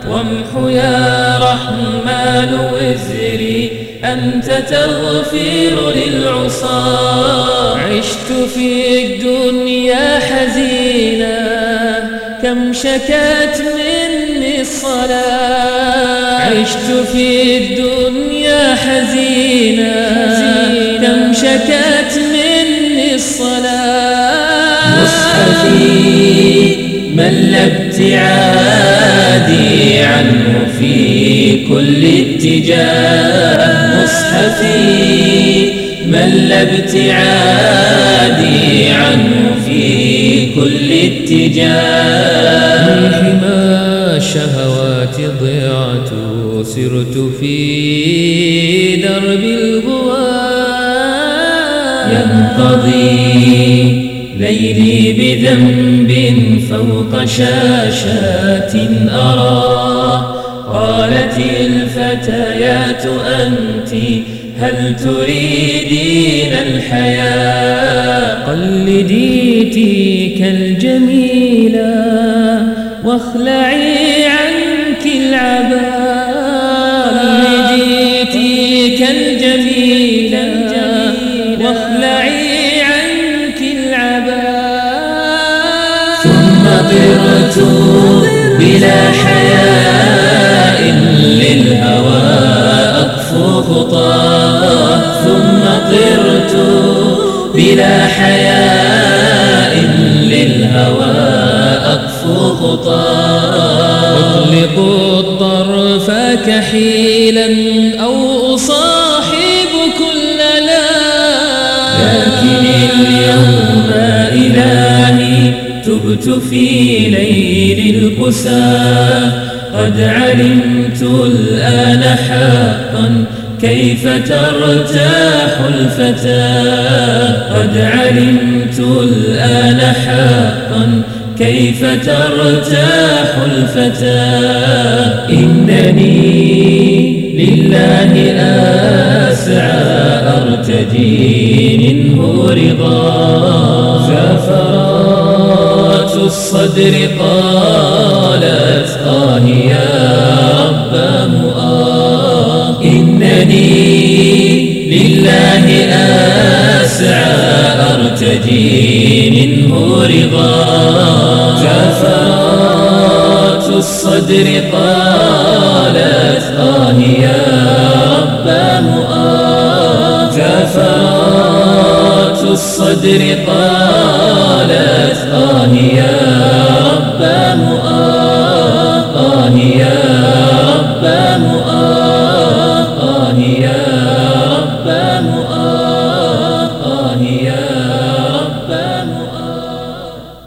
وامح يا رحمن وزري أنت تغفر للعصاة. عشت في الدنيا حزينا كم شكت مني الصلاة. عشت في الدنيا حزينا كم شكت مني الصلاة. مصحفي مل ابتعادي عنه في كل اتجاه. مصحفي مل ابتعادي عنه في كل اتجاه. من حمى الشهوات ضعت سرت في درب الغواة. ينقضي ليلي بذنب فوق شاشات أرى. قالت الفتيات أنت هل تريدين الحياة؟ قلدي تلك الجميلة واخلعي عنك العباء. قلدي تلك الجميلة واخلعي عنك العباء. ثم طرت بلا حياء للهوى أقفو خطاه. ثم طرت بلا حياء للهوى أقفو خطاه. أطلق الطرف كحيلا أو أصاحب كل لا. لكن اليوم إلهي تبت في ليل القساة. قد علمت الآن حقا كيف ترتاح الفتاة. قد علمت الآن حقا كيف ترتاح الفتاة. إنني لله أسعى أرتجي منه رضاه. زفرات الصدر قالت يا رب مؤاه. إنني لله أسعى أرتجي منه رضاه. زفرات الصدر قالت يا رب مؤاه. زفرات الصدر قالت يا